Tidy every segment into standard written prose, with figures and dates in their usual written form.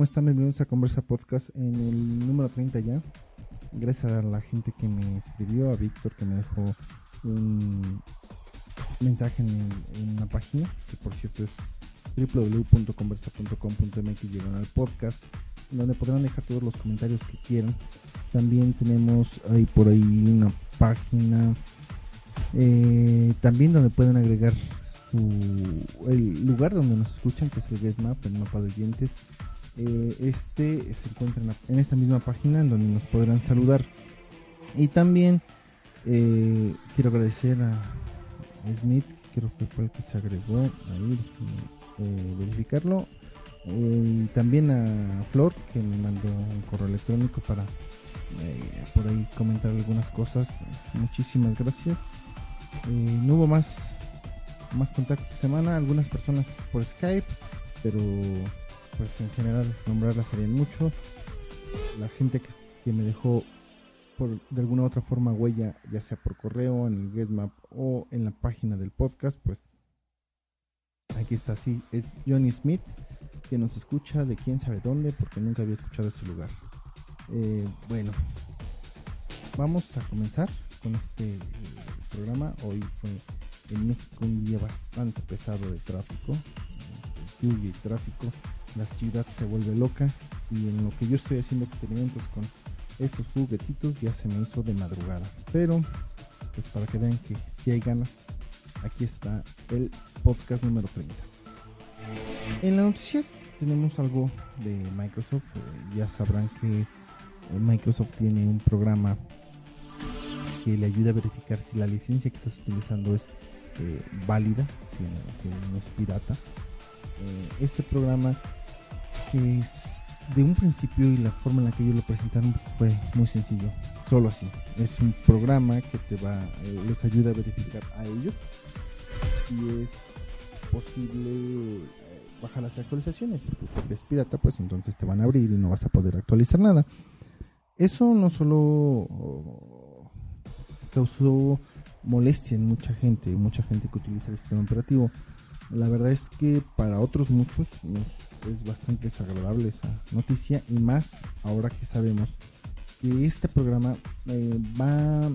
están? Bienvenidos a Conversa Podcast en el número 30 ya. Gracias a la gente que me escribió, a Víctor que me dejó un mensaje en la página, que por cierto es www.conversa.com.mx, llegan al podcast, donde podrán dejar todos los comentarios que quieran. También tenemos por ahí una página también donde pueden agregar el lugar donde nos escuchan, que es el Guest Map, el mapa de oyentes. Se encuentra en esta misma página, en donde nos podrán saludar. Y también quiero agradecer a Smith, creo que fue el que se agregó ahí, verificarlo, y también a Flor, que me mandó un correo electrónico para por ahí comentar algunas cosas. Muchísimas gracias. No hubo más contacto esta semana, algunas personas por Skype, pero pues en general nombrarlas serían mucho. La gente que me dejó de alguna u otra forma huella, ya sea por correo, en el Guest Map o en la página del podcast, pues aquí está, sí, es Johnny Smith, que nos escucha de quién sabe dónde, porque nunca había escuchado ese lugar. Bueno, vamos a comenzar con este programa. Hoy fue en México un día bastante pesado de tráfico, lluvia y tráfico. La ciudad se vuelve loca, y en lo que yo estoy haciendo experimentos con estos juguetitos ya se me hizo de madrugada, pero pues para que vean que si hay ganas, aquí está el podcast número 30. En las noticias tenemos algo de Microsoft. Ya sabrán que Microsoft tiene un programa que le ayuda a verificar si la licencia que estás utilizando es válida, si no es pirata. Este programa es de un principio, y la forma en la que ellos lo presentaron fue muy sencillo. Solo así, es un programa que les ayuda a verificar a ellos si es posible bajar las actualizaciones. Si tu copia es pirata, pues entonces te van a abrir y no vas a poder actualizar nada. Eso no solo causó molestia en mucha gente que utiliza el sistema operativo. La verdad es que para otros muchos es bastante desagradable esa noticia, y más ahora que sabemos que este programa va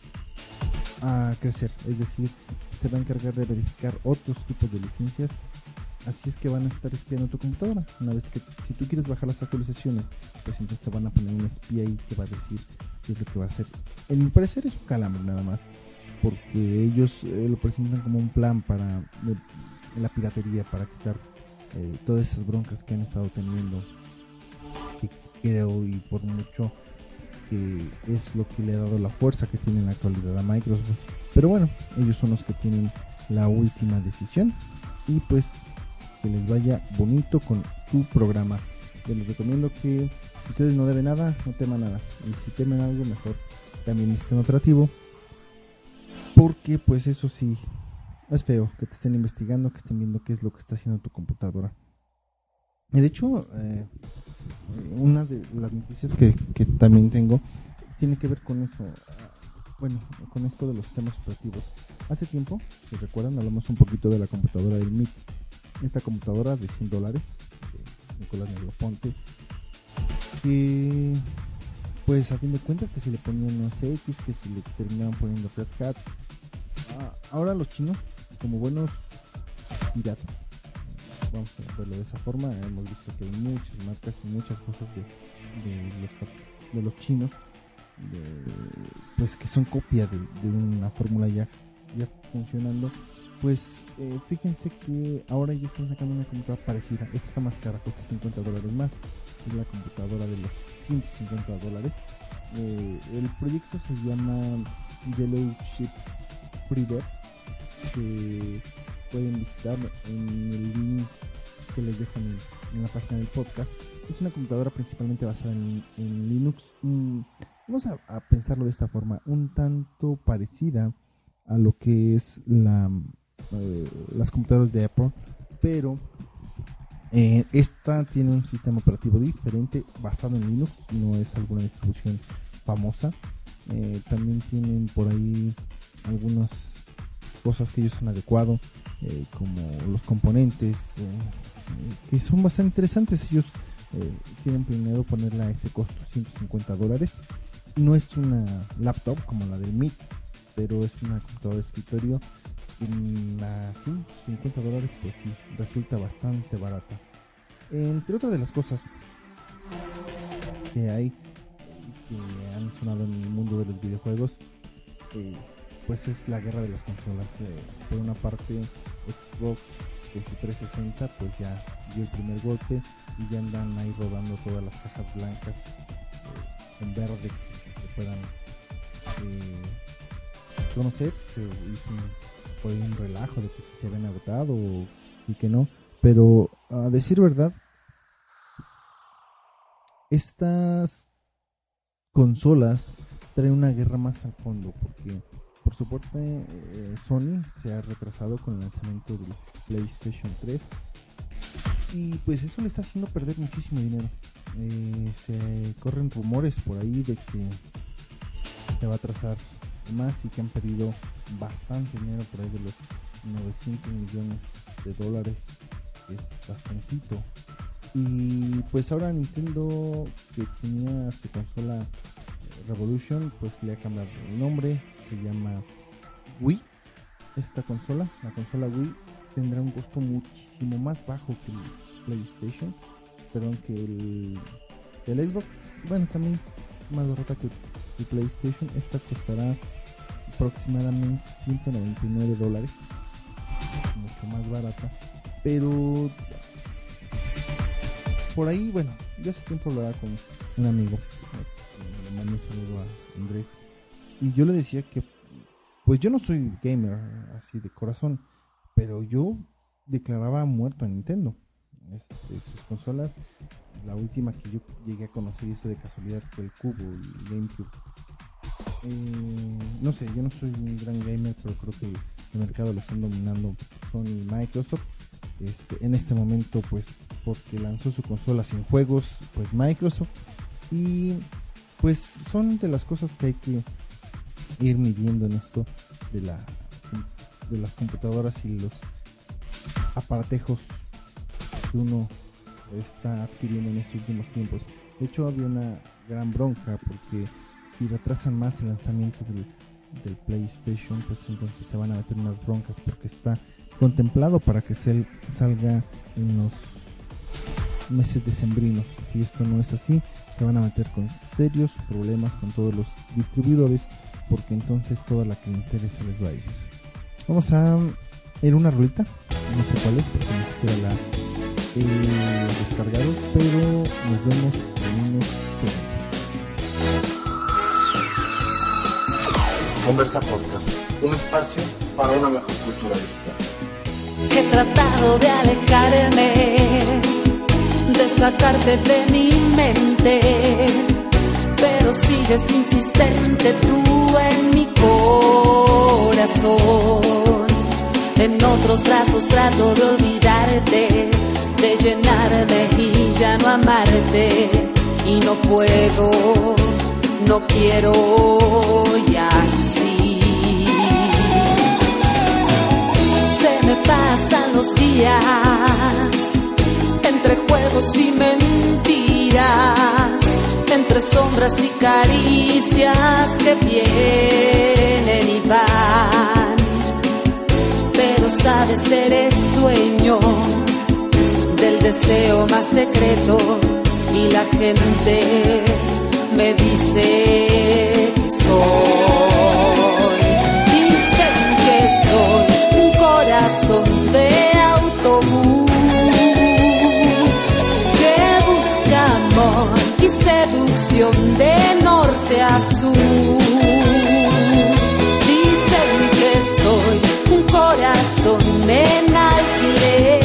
a crecer, es decir, se va a encargar de verificar otros tipos de licencias. Así es que van a estar espiando tu computadora. Una vez que, si tú quieres bajar las actualizaciones, pues entonces te van a poner un espía ahí que va a decir qué es lo que va a hacer. En mi parecer es un calambre nada más, porque ellos lo presentan como un plan para la piratería, para quitar todas esas broncas que han estado teniendo, que creo, y por mucho, que es lo que le ha dado la fuerza que tiene en la actualidad a Microsoft. Pero bueno, ellos son los que tienen la última decisión, y pues que les vaya bonito con tu programa. Yo les recomiendo que si ustedes no deben nada, no teman nada, y si temen algo, mejor también el sistema operativo, porque pues eso sí es feo que te estén investigando, que estén viendo qué es lo que está haciendo tu computadora. Y de hecho, una de las noticias que también tengo tiene que ver con eso. Bueno, con esto de los sistemas operativos. Hace tiempo, si recuerdan, hablamos un poquito de la computadora del MIT. Esta computadora de $100 de Nicolás Negroponte, que pues a fin de cuentas que se le ponían unos X, que se le terminaban poniendo Red Hat. Ahora los chinos, como buenos piratas, vamos a verlo de esa forma, hemos visto que hay muchas marcas y muchas cosas de los chinos, pues que son copia de una fórmula ya funcionando. Pues fíjense que ahora ellos están sacando una computadora parecida. Esta está más cara, cuesta $50 más. Es la computadora de los $150. El proyecto se llama Yellow Ship Reader, que pueden visitar en el link que les dejo en la página del podcast. Es una computadora principalmente basada en Linux. Vamos a pensarlo de esta forma, un tanto parecida a lo que es las computadoras de Apple, pero esta tiene un sistema operativo diferente basado en Linux, no es alguna distribución famosa. También tienen por ahí algunas cosas que ellos han adecuado, como los componentes, que son bastante interesantes. Ellos tienen planeado ponerla a ese costo, $150. No es una laptop como la del Meet, pero es una computadora de escritorio. A $150 pues sí, resulta bastante barata. Entre otras de las cosas que hay, que han sonado en el mundo de los videojuegos, pues es la guerra de las consolas. Por una parte, Xbox con su 360 pues ya dio el primer golpe y ya andan ahí rodando todas las cajas blancas en verde que se puedan conocer. Se hizo por un relajo de que si se habían agotado y que no, pero a decir verdad, estas consolas traen una guerra más al fondo, porque por su parte Sony se ha retrasado con el lanzamiento del PlayStation 3 y pues eso le está haciendo perder muchísimo dinero. Se corren rumores por ahí de que se va a atrasar más y que han perdido bastante dinero, por ahí de los $900 millones, que es bastantito. Y pues ahora Nintendo, que tenía su consola Revolution, pues le ha cambiado el nombre, se llama Wii. Esta consola, la consola Wii, tendrá un costo muchísimo más bajo que el PlayStation, perdón, que el Xbox. Bueno, también más barata que el PlayStation. Esta costará aproximadamente $199, mucho más barata, pero por ahí, bueno, yo hace tiempo hablaba con un amigo, le mando un saludo a Andrés, y yo le decía que pues yo no soy gamer así de corazón, pero yo declaraba muerto a Nintendo. Sus consolas, la última que yo llegué a conocer y eso de casualidad fue el Cubo, el GameCube. No sé, yo no soy un gran gamer, pero creo que el mercado lo están dominando Sony y Microsoft. En este momento, pues porque lanzó su consola sin juegos, pues Microsoft, y pues son de las cosas que hay que ir midiendo en esto de las computadoras y los aparatejos que uno está adquiriendo en estos últimos tiempos. De hecho, había una gran bronca porque si retrasan más el lanzamiento del PlayStation, pues entonces se van a meter unas broncas, porque está contemplado para que salga en los meses decembrinos. Si esto no es así, se van a meter con serios problemas con todos los distribuidores, porque entonces toda la clientela se les va a ir. Vamos a ir una rolita, no sé cuál es porque ni siquiera la he descargado, pero nos vemos en unos segundos. Conversa Podcast, un espacio para una mejor cultura digital. He tratado de alejarme, de sacarte de mi mente, pero sigues insistente tú en mi corazón. En otros brazos trato de olvidarte, de llenarme y ya no amarte, y no puedo, no quiero y así se me pasan los días entre juegos y mentiras, entre sombras y caricias que vienen y van, pero sabes, eres dueño del deseo más secreto y la gente me dice que soy. Dicen que soy un corazón de autobús que busca amor y seducción de norte a sur. Dicen que soy un corazón en alquiler,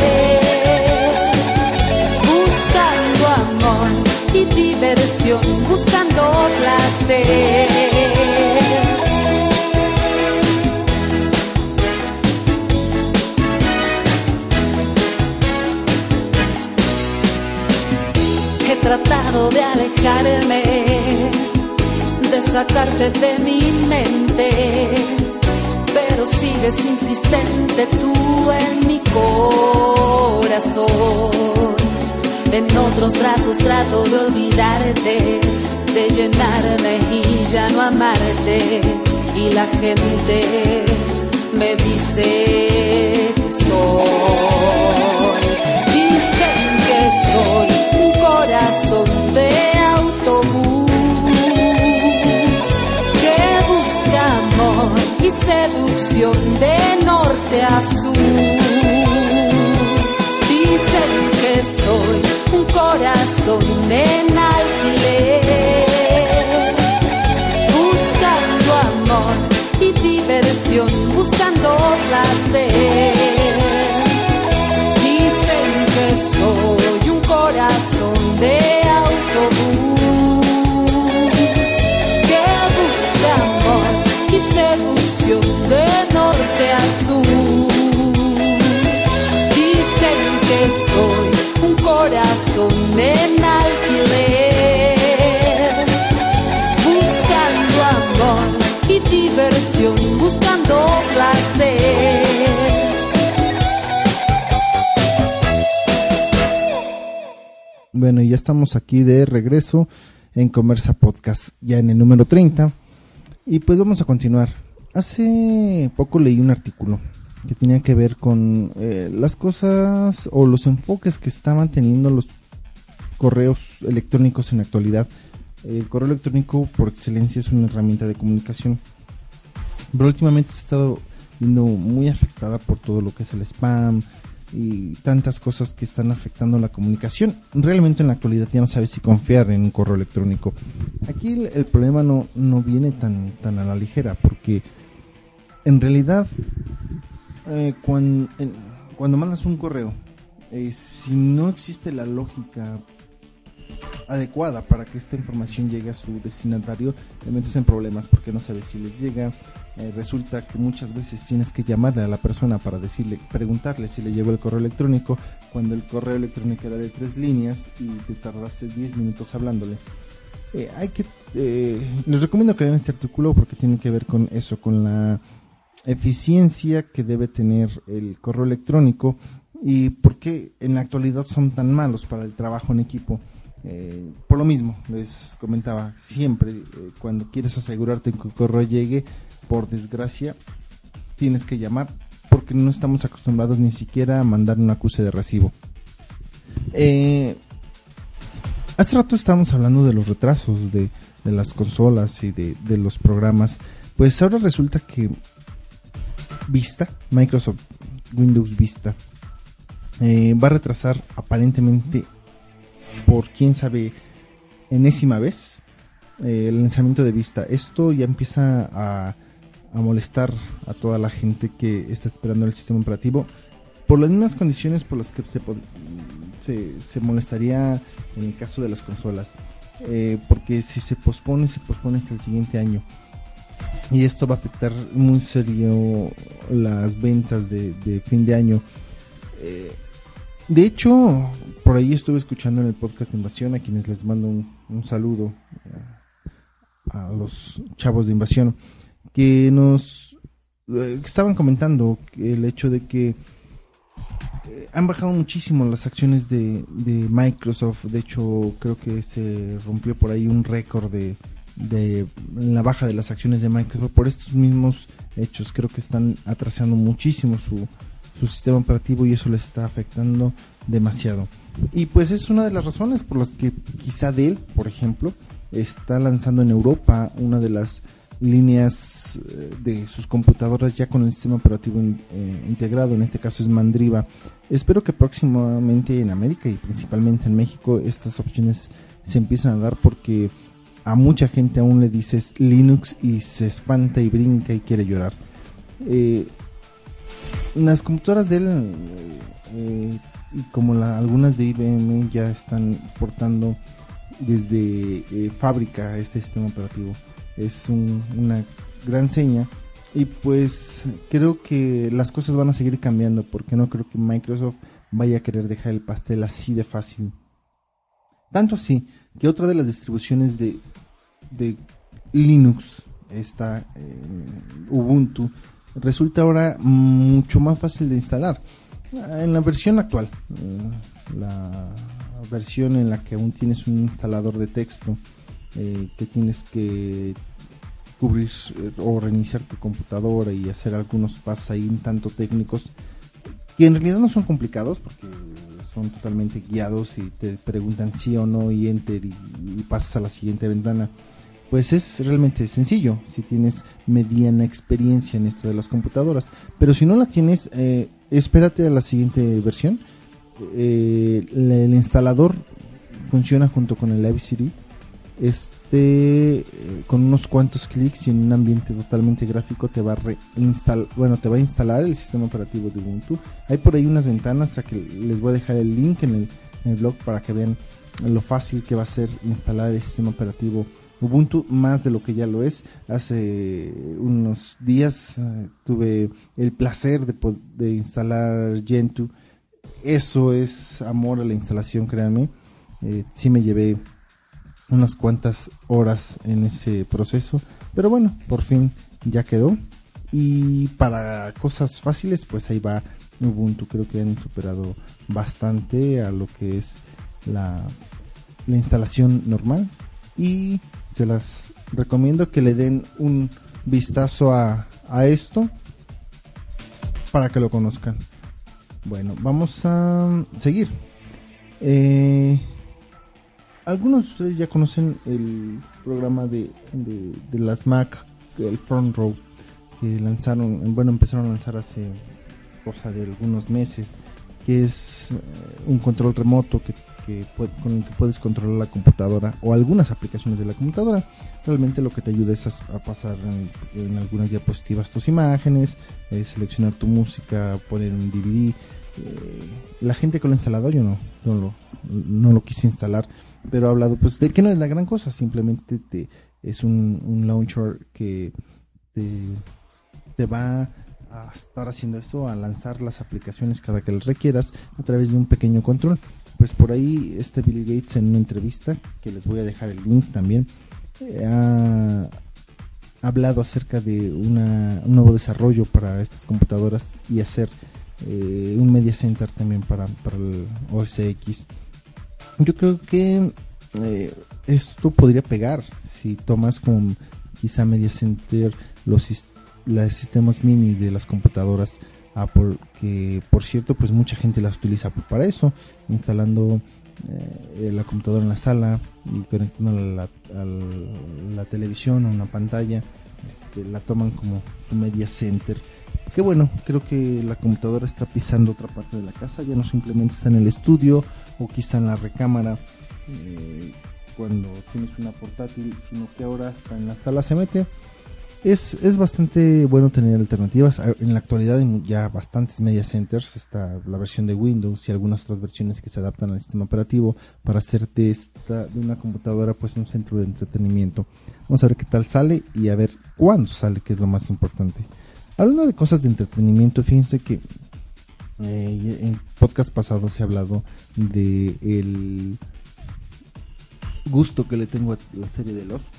buscando amor y diversión, buscando placer. He tratado de alejarme, de sacarte de mi mente, pero sigues insistente tú en mi corazón. En otros brazos trato de olvidarte, de llenarme y ya no amarte. Y la gente me dice que soy. Dicen que soy un corazón de autobús que busca amor y seducción de norte a sur. Dicen que soy un corazón en alquiler, buscando amor y diversión, buscando placer. Dicen que soy un corazón de autobús que busca amor y seducción de norte a sur. Dicen que soy un corazón en alquiler, buscando amor y diversión, buscando placer. Bueno, ya estamos aquí de regreso en Conversa Podcast, ya en el número 30. Y pues vamos a continuar. Hace poco leí un artículo que tenía que ver con las cosas o los enfoques que estaban teniendo los correos electrónicos en la actualidad. El correo electrónico por excelencia es una herramienta de comunicación, pero últimamente se ha estado viendo muy afectada por todo lo que es el spam y tantas cosas que están afectando la comunicación. Realmente en la actualidad ya no sabes si confiar en un correo electrónico. Aquí el problema no viene tan a la ligera, porque en realidad cuando mandas un correo, si no existe la lógica adecuada para que esta información llegue a su destinatario, te metes en problemas porque no sabes si les llega. Resulta que muchas veces tienes que llamarle a la persona para preguntarle si le llegó el correo electrónico, cuando el correo electrónico era de 3 líneas y te tardaste 10 minutos hablándole. Les recomiendo que vean este artículo porque tiene que ver con eso, con la eficiencia que debe tener el correo electrónico y por qué en la actualidad son tan malos para el trabajo en equipo. Por lo mismo, les comentaba, siempre cuando quieres asegurarte que el correo llegue, por desgracia, tienes que llamar porque no estamos acostumbrados ni siquiera a mandar un acuse de recibo. Hace rato estábamos hablando de los retrasos de las consolas y de los programas. Pues ahora resulta que Vista, Microsoft Windows Vista, va a retrasar aparentemente por quién sabe enésima vez el lanzamiento de Vista. Esto ya empieza a molestar a toda la gente que está esperando el sistema operativo por las mismas condiciones por las que se molestaría en el caso de las consolas, porque si se pospone hasta el siguiente año y esto va a afectar muy serio las ventas de fin de año. De hecho, por ahí estuve escuchando en el podcast de Invasión, a quienes les mando un saludo a los chavos de Invasión, que nos estaban comentando el hecho de que han bajado muchísimo las acciones de Microsoft. De hecho, creo que se rompió por ahí un récord de la baja de las acciones de Microsoft por estos mismos hechos. Creo que están atrasando muchísimo su sistema operativo y eso les está afectando demasiado. Y pues es una de las razones por las que quizá Dell, por ejemplo, está lanzando en Europa una de las líneas de sus computadoras ya con el sistema operativo integrado. En este caso es Mandriva. Espero que próximamente en América y principalmente en México estas opciones se empiecen a dar, porque a mucha gente aún le dices Linux y se espanta y brinca y quiere llorar. Las computadoras Dell y como algunas de IBM ya están portando desde fábrica este sistema operativo. Es una gran seña y pues creo que las cosas van a seguir cambiando, porque no creo que Microsoft vaya a querer dejar el pastel así de fácil. Tanto así que otra de las distribuciones de Linux, Ubuntu, resulta ahora mucho más fácil de instalar. En la versión actual, la versión en la que aún tienes un instalador de texto, que tienes que cubrir o reiniciar tu computadora y hacer algunos pasos ahí un tanto técnicos, que en realidad no son complicados porque son totalmente guiados y te preguntan sí o no y enter y pasas a la siguiente ventana. Pues es realmente sencillo si tienes mediana experiencia en esto de las computadoras, pero si no la tienes, espérate a la siguiente versión. El instalador funciona junto con el Live CD, con unos cuantos clics y en un ambiente totalmente gráfico te va a instalar el sistema operativo de Ubuntu. Hay por ahí unas ventanas a que les voy a dejar el link en el blog para que vean lo fácil que va a ser instalar el sistema operativo Ubuntu, más de lo que ya lo es. Hace unos días tuve el placer de instalar Gentoo. Eso es amor a la instalación, créanme. Sí me llevé unas cuantas horas en ese proceso, pero bueno, por fin ya quedó. Y para cosas fáciles, pues ahí va Ubuntu. Creo que han superado bastante a lo que es la instalación normal, y se las recomiendo que le den un vistazo a esto para que lo conozcan. Bueno, vamos a seguir. Algunos de ustedes ya conocen el programa de las Mac, el Front Row, que empezaron a lanzar hace cosa de algunos meses, que es un control remoto con el que puedes controlar la computadora o algunas aplicaciones de la computadora. Realmente lo que te ayuda es a pasar en algunas diapositivas tus imágenes, seleccionar tu música, poner un DVD. La gente que lo ha instalado, yo no lo quise instalar, pero ha hablado pues de que no es la gran cosa, simplemente es un launcher que te va a estar haciendo esto, a lanzar las aplicaciones cada que las requieras a través de un pequeño control. Pues por ahí Bill Gates, en una entrevista que les voy a dejar el link también, ha hablado acerca de un nuevo desarrollo para estas computadoras y hacer un media center también para el OS X. Yo creo que esto podría pegar si tomas como quizá media center los sistemas mini de las computadoras Apple, que por cierto pues mucha gente las utiliza para eso, instalando la computadora en la sala y conectándola a la televisión o una pantalla. La toman como su media center. Que bueno, creo que la computadora está pisando otra parte de la casa, ya no simplemente está en el estudio o quizá en la recámara cuando tienes una portátil, sino que ahora hasta en la sala se mete. Es bastante bueno tener alternativas. En la actualidad hay ya bastantes media centers. Está la versión de Windows y algunas otras versiones que se adaptan al sistema operativo para hacer de una computadora pues un centro de entretenimiento. Vamos a ver qué tal sale y a ver cuándo sale, que es lo más importante. Hablando de cosas de entretenimiento, fíjense que en podcast pasados se ha hablado de el gusto que le tengo a la serie de Lost.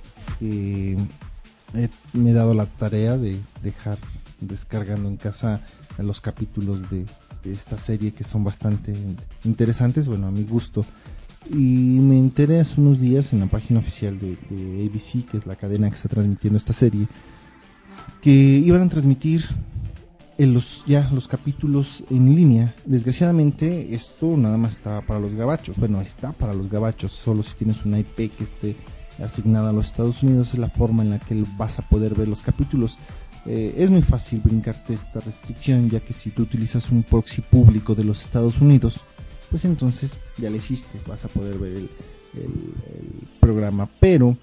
Me he dado la tarea de dejar descargando en casa los capítulos de esta serie, que son bastante interesantes, bueno, a mi gusto. Y me enteré hace unos días en la página oficial de ABC, que es la cadena que está transmitiendo esta serie, que iban a transmitir los capítulos en línea. Desgraciadamente esto nada más estaba para los gabachos. Bueno, está para los gabachos, solo si tienes una IP que esté asignada a los Estados Unidos es la forma en la que vas a poder ver los capítulos. Es muy fácil brincarte esta restricción, ya que si tú utilizas un proxy público de los Estados Unidos, pues entonces ya le hiciste, vas a poder ver el programa. Pero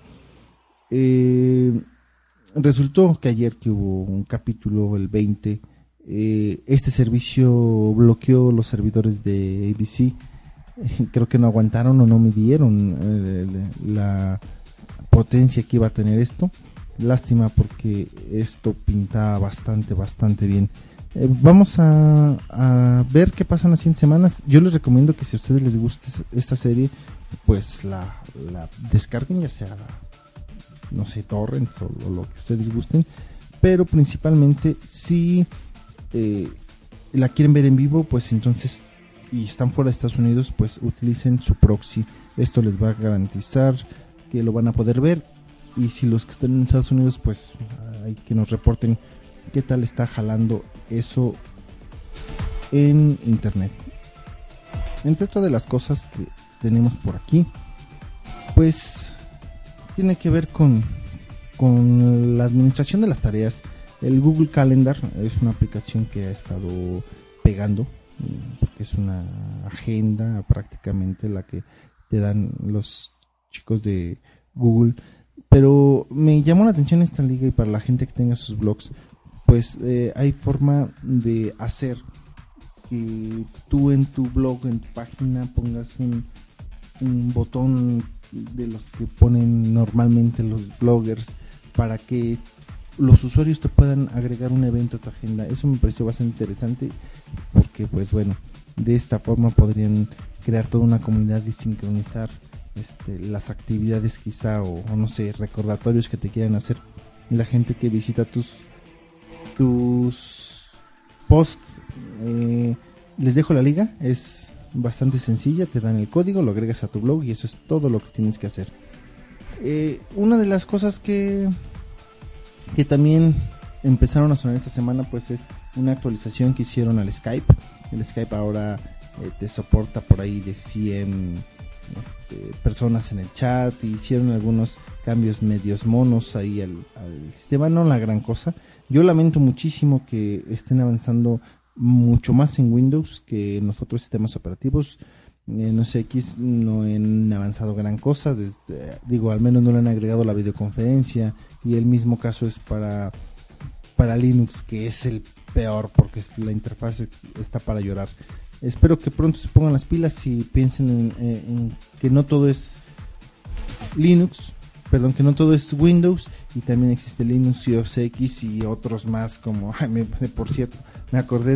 resultó que ayer que hubo un capítulo, el 20, este servicio bloqueó los servidores de ABC. Creo que no aguantaron o no midieron la potencia que iba a tener esto. Lástima, porque esto pinta bastante bien. Vamos a ver qué pasa en las 100 semanas. Yo les recomiendo que si a ustedes les gusta esta serie, pues la descarguen, ya sea, no sé, torrents o lo que ustedes gusten, pero principalmente si la quieren ver en vivo, pues entonces, y están fuera de Estados Unidos, pues utilicen su proxy. Esto les va a garantizar que lo van a poder ver. Y si los que están en Estados Unidos, pues hay que nos reporten qué tal está jalando eso en internet. Entre otras de las cosas que tenemos por aquí, pues tiene que ver con la administración de las tareas. El Google Calendar es una aplicación que ha estado pegando, porque es una agenda prácticamente la que te dan los chicos de Google. Pero me llamó la atención esta liga, y para la gente que tenga sus blogs, pues hay forma de hacer que tú en tu blog, en tu página, pongas un botón de los que ponen normalmente los bloggers para que los usuarios te puedan agregar un evento a tu agenda. Eso me pareció bastante interesante, porque pues bueno, de esta forma podrían crear toda una comunidad y sincronizar las actividades quizá, o no sé, recordatorios que te quieran hacer la gente que visita tus posts. Les dejo la liga, es bastante sencilla, te dan el código, lo agregas a tu blog y eso es todo lo que tienes que hacer. Una de las cosas que también empezaron a sonar esta semana, pues es una actualización que hicieron al Skype. El Skype ahora te soporta por ahí de 100 personas en el chat, y hicieron algunos cambios medios monos ahí al sistema, no la gran cosa. Yo lamento muchísimo que estén avanzando mucho más en Windows que en los otros sistemas operativos. No sé, aquí no han avanzado gran cosa, al menos no le han agregado la videoconferencia, y el mismo caso es para Linux, que es el peor porque la interfaz está para llorar. Espero que pronto se pongan las pilas y piensen en que no todo es Linux, que no todo es Windows, y también existe Linux y OS X y otros más, como por cierto, me acordé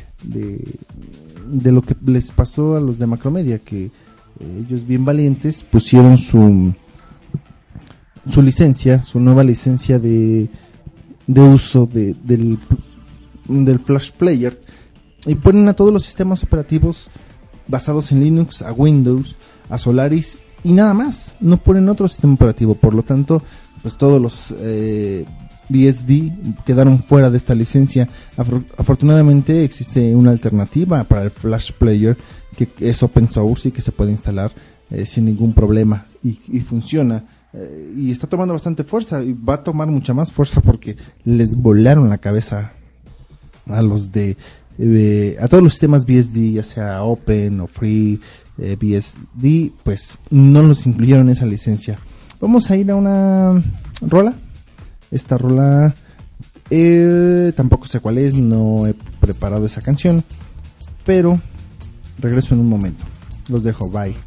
de lo que les pasó a los de Macromedia, que ellos bien valientes pusieron su licencia, su nueva licencia de uso del Flash Player, y ponen a todos los sistemas operativos basados en Linux, a Windows, a Solaris, y nada más, no ponen otro sistema operativo. Por lo tanto, pues todos los BSD quedaron fuera de esta licencia. Afortunadamente existe una alternativa para el Flash Player, que es open source y que se puede instalar sin ningún problema, y funciona. Y está tomando bastante fuerza, y va a tomar mucha más fuerza, porque les volaron la cabeza a los a todos los sistemas BSD, ya sea Open o Free BSD, pues no los incluyeron en esa licencia. Vamos a ir a una rola. Esta rola tampoco sé cuál es, no he preparado esa canción, pero regreso en un momento. Los dejo, bye.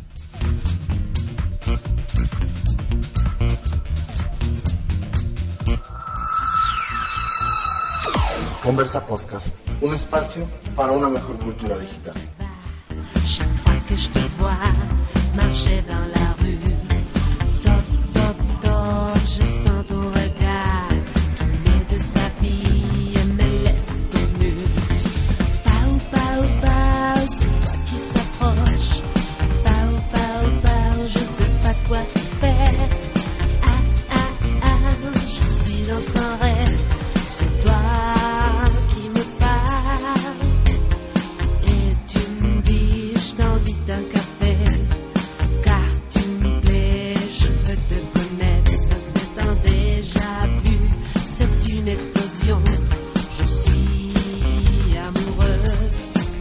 Conversa Podcast, un espacio para una mejor cultura digital. Chaque fois que je te vois marcher dans la rue, toc toc toc, je sens ton regard qui me déshabille et me laisse tout nu. Pau pau pau, c'est toi qui s'approche. Pau pau pau, je sais pas quoi faire. Ah ah ah, je suis dans son rêve. C'est toi. D'un café, car tu me plais, je veux te connaître, ça c'est un déjà vu, c'est une explosion, je suis amoureuse.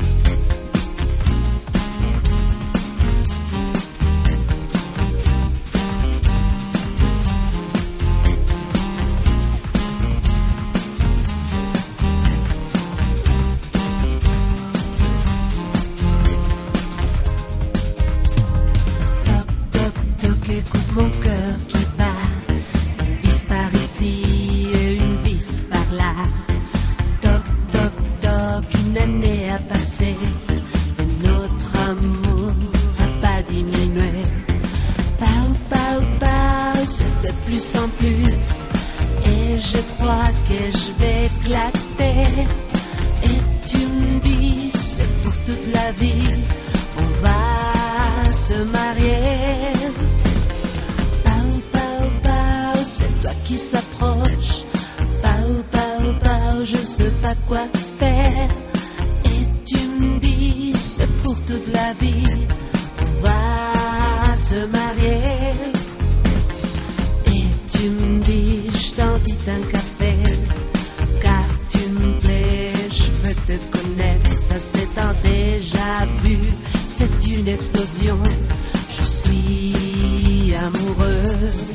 Écoute mon cœur qui bat, une vis par ici et une vis par là. Toc, toc, toc, une année a passé et notre amour a pas diminué. Pau, pau, pau, c'est de plus en plus et je crois que je vais éclater. Et tu explosion. Je suis amoureuse.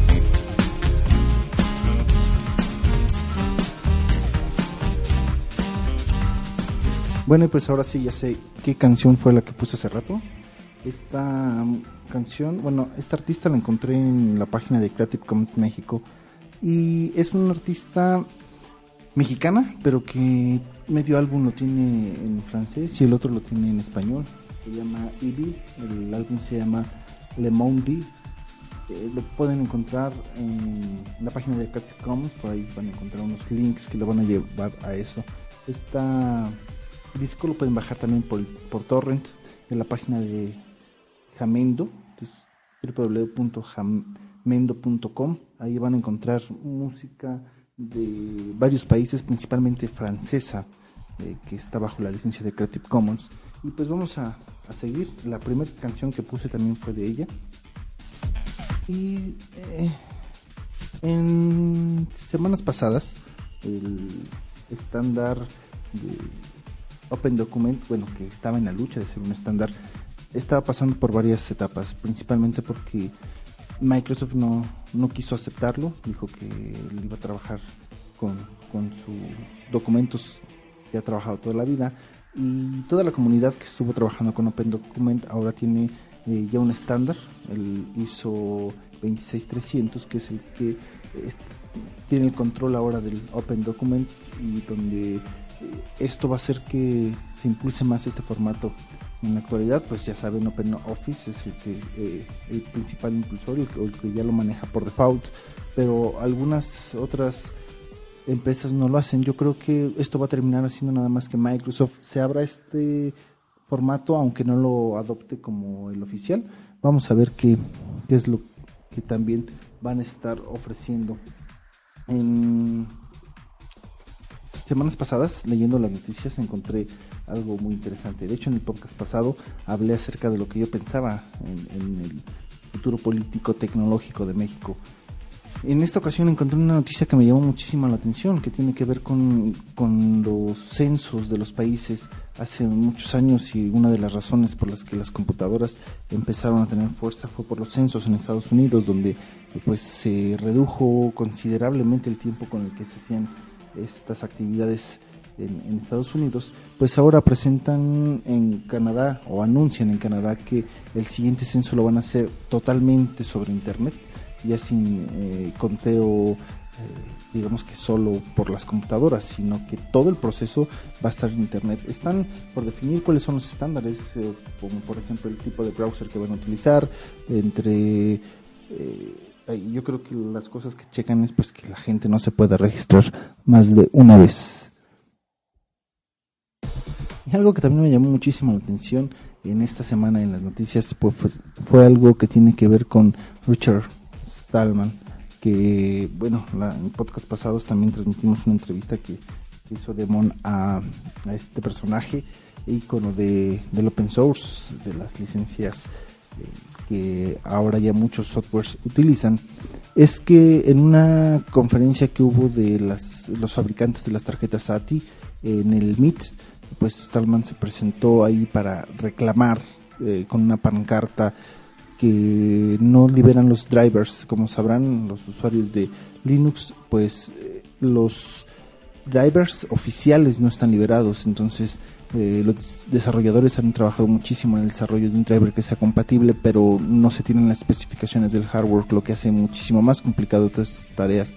Bueno, y pues ahora sí ya sé qué canción fue la que puse hace rato. Esta canción, bueno, esta artista la encontré en la página de Creative Commons México y es una artista mexicana, pero que medio álbum lo tiene en francés y el otro lo tiene en español. Se llama Ivy, el álbum se llama Le Monde. Lo pueden encontrar en la página de Creative Commons, por ahí van a encontrar unos links que lo van a llevar a eso. Esta disco lo pueden bajar también por torrent en la página de Jamendo, www.jamendo.com. Ahí van a encontrar música de varios países, principalmente francesa, que está bajo la licencia de Creative Commons. Y pues vamos a seguir. La primera canción que puse también fue de ella. Y en semanas pasadas el estándar de Open Document, bueno, que estaba en la lucha de ser un estándar, estaba pasando por varias etapas, principalmente porque Microsoft no quiso aceptarlo, dijo que él iba a trabajar con sus documentos que ha trabajado toda la vida, y toda la comunidad que estuvo trabajando con Open Document ahora tiene ya un estándar, el ISO 26300, que es el que tiene el control ahora del Open Document, y donde esto va a hacer que se impulse más este formato. En la actualidad, pues ya saben, OpenOffice es el principal impulsor, el que ya lo maneja por default, pero algunas otras empresas no lo hacen. Yo creo que esto va a terminar haciendo nada más que Microsoft se abra este formato, aunque no lo adopte como el oficial. Vamos a ver qué es lo que también van a estar ofreciendo. En semanas pasadas, leyendo las noticias, encontré algo muy interesante. De hecho, en el podcast pasado hablé acerca de lo que yo pensaba en el futuro político tecnológico de México. En esta ocasión encontré una noticia que me llamó muchísimo la atención, que tiene que ver con los censos de los países hace muchos años, y una de las razones por las que las computadoras empezaron a tener fuerza fue por los censos en Estados Unidos, donde pues se redujo considerablemente el tiempo con el que se hacían estas actividades en Estados Unidos. Pues ahora presentan en Canadá, o anuncian en Canadá, que el siguiente censo lo van a hacer totalmente sobre internet, ya sin conteo, digamos que solo por las computadoras, sino que todo el proceso va a estar en internet. Están por definir cuáles son los estándares, como por ejemplo el tipo de browser que van a utilizar, yo creo que las cosas que checan es pues que la gente no se pueda registrar más de una vez. Y algo que también me llamó muchísimo la atención en esta semana en las noticias fue algo que tiene que ver con Richard Stallman, que bueno, en podcast pasados también transmitimos una entrevista que hizo Demon a este personaje, ícono del open source, de las licencias que ahora ya muchos softwares utilizan. Es que en una conferencia que hubo de los fabricantes de las tarjetas ATI en el Meet, pues Stallman se presentó ahí para reclamar con una pancarta que no liberan los drivers. Como sabrán los usuarios de Linux, pues los drivers oficiales no están liberados, entonces los desarrolladores han trabajado muchísimo en el desarrollo de un driver que sea compatible, pero no se tienen las especificaciones del hardware, lo que hace muchísimo más complicado todas estas tareas.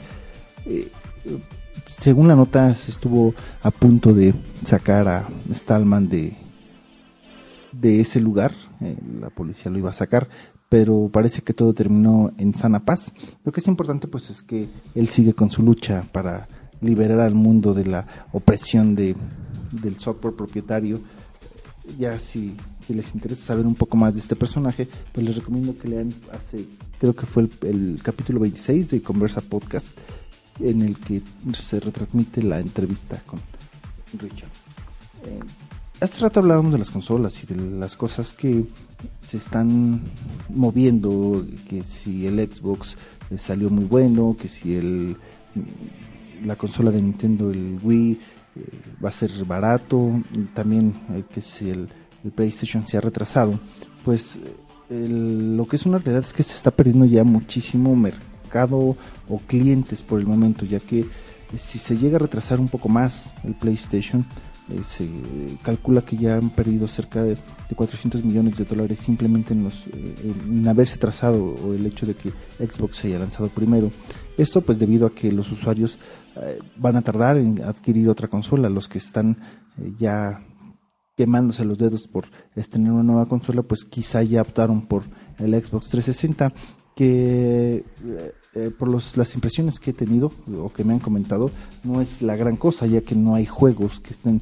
Según la nota, se estuvo a punto de sacar a Stallman de ese lugar, la policía lo iba a sacar, pero parece que todo terminó en sana paz. Lo que es importante pues es que él sigue con su lucha para liberar al mundo de la opresión del software propietario. Ya si les interesa saber un poco más de este personaje, pues les recomiendo que lean creo que fue el capítulo 26 de Conversa Podcast, en el que se retransmite la entrevista con Richard. Hace rato hablábamos de las consolas y de las cosas que se están moviendo, que si el Xbox salió muy bueno, que si la consola de Nintendo, el Wii, va a ser barato, también que si el PlayStation se ha retrasado. pues lo que es una realidad es que se está perdiendo ya muchísimo mercado o clientes por el momento, ya que si se llega a retrasar un poco más el PlayStation, se calcula que ya han perdido cerca de $400 millones simplemente en haberse trazado, o el hecho de que Xbox se haya lanzado primero. Esto pues debido a que los usuarios van a tardar en adquirir otra consola. Los que están ya quemándose los dedos por tener una nueva consola, pues quizá ya optaron por el Xbox 360, que por las impresiones que he tenido o que me han comentado, no es la gran cosa, ya que no hay juegos que estén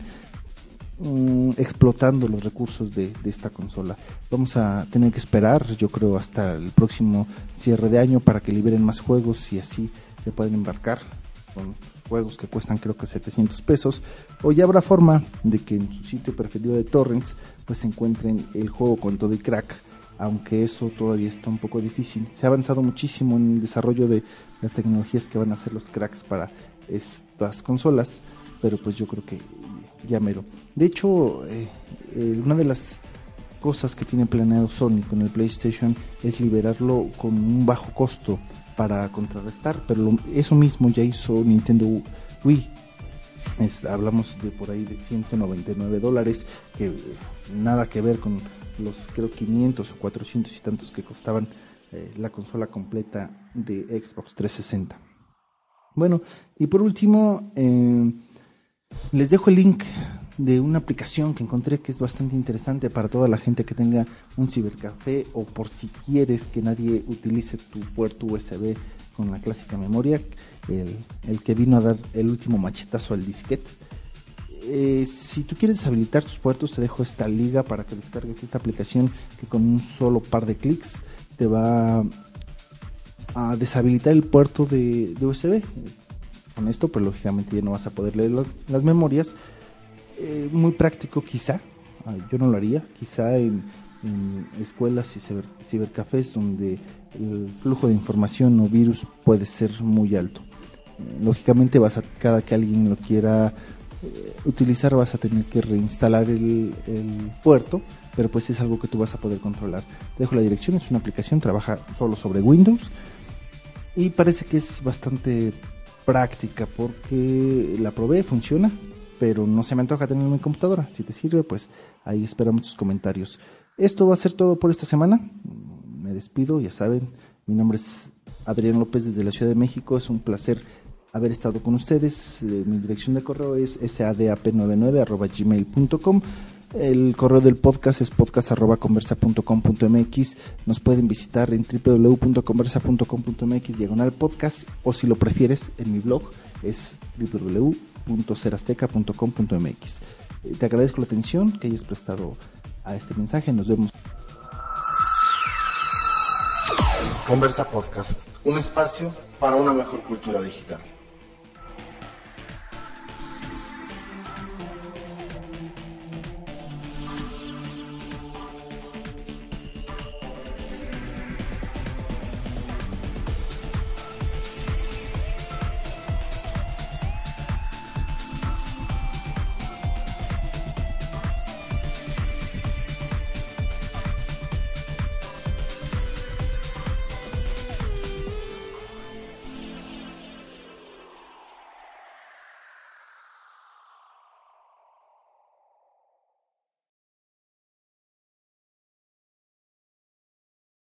explotando los recursos de esta consola. Vamos a tener que esperar, yo creo, hasta el próximo cierre de año para que liberen más juegos y así se pueden embarcar con juegos que cuestan creo que $700, o ya habrá forma de que en su sitio preferido de torrents pues encuentren el juego con todo y crack, aunque eso todavía está un poco difícil. Se ha avanzado muchísimo en el desarrollo de las tecnologías que van a hacer los cracks para estas consolas, pero pues yo creo que ya mero. De hecho, una de las cosas que tiene planeado Sony con el PlayStation es liberarlo con un bajo costo para contrarrestar, pero eso mismo ya hizo Nintendo Wii. Hablamos de por ahí de $199, que nada que ver con los creo 500 o 400 y tantos que costaban la consola completa de Xbox 360. Bueno, y por último les dejo el link de una aplicación que encontré que es bastante interesante para toda la gente que tenga un cibercafé, o por si quieres que nadie utilice tu puerto USB con la clásica memoria, el que vino a dar el último machetazo al disquete. Si tú quieres deshabilitar tus puertos, te dejo esta liga para que descargues esta aplicación que con un solo par de clics te va a deshabilitar el puerto de USB. Con esto, pues lógicamente ya no vas a poder leer las memorias. Muy práctico quizá, yo no lo haría, quizá en escuelas y cibercafés donde el flujo de información o virus puede ser muy alto. Lógicamente cada que alguien lo quiera utilizar vas a tener que reinstalar el puerto, pero pues es algo que tú vas a poder controlar. Te dejo la dirección, es una aplicación, trabaja solo sobre Windows y parece que es bastante práctica porque la probé, funciona, pero no se me antoja tener en mi computadora. Si te sirve, pues ahí esperamos tus comentarios. Esto va a ser todo por esta semana. Me despido, ya saben, mi nombre es Adrián López desde la Ciudad de México. Es un placer haber estado con ustedes. Mi dirección de correo es sadap99@gmail.com. El correo del podcast es podcast@conversa.com.mx. Nos pueden visitar en www.conversa.com.mx/podcast, o si lo prefieres, en mi blog es www.serasteca.com.mx. Te agradezco la atención que hayas prestado a este mensaje. Nos vemos. Conversa Podcast, un espacio para una mejor cultura digital.